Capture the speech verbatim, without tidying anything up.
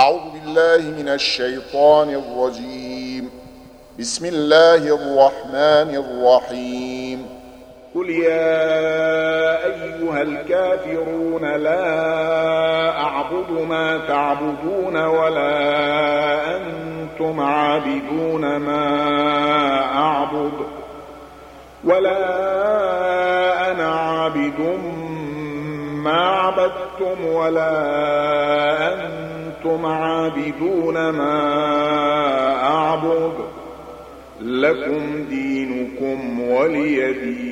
أعوذ بالله من الشيطان الرجيم. بسم الله الرحمن الرحيم. قل يا أيها الكافرون لا أعبد ما تعبدون ولا أنتم عابدون ما أعبد ولا أنا عابد ما عبدتم ولا أنتم عابدون ما أعبد لكم دينكم ولي دين.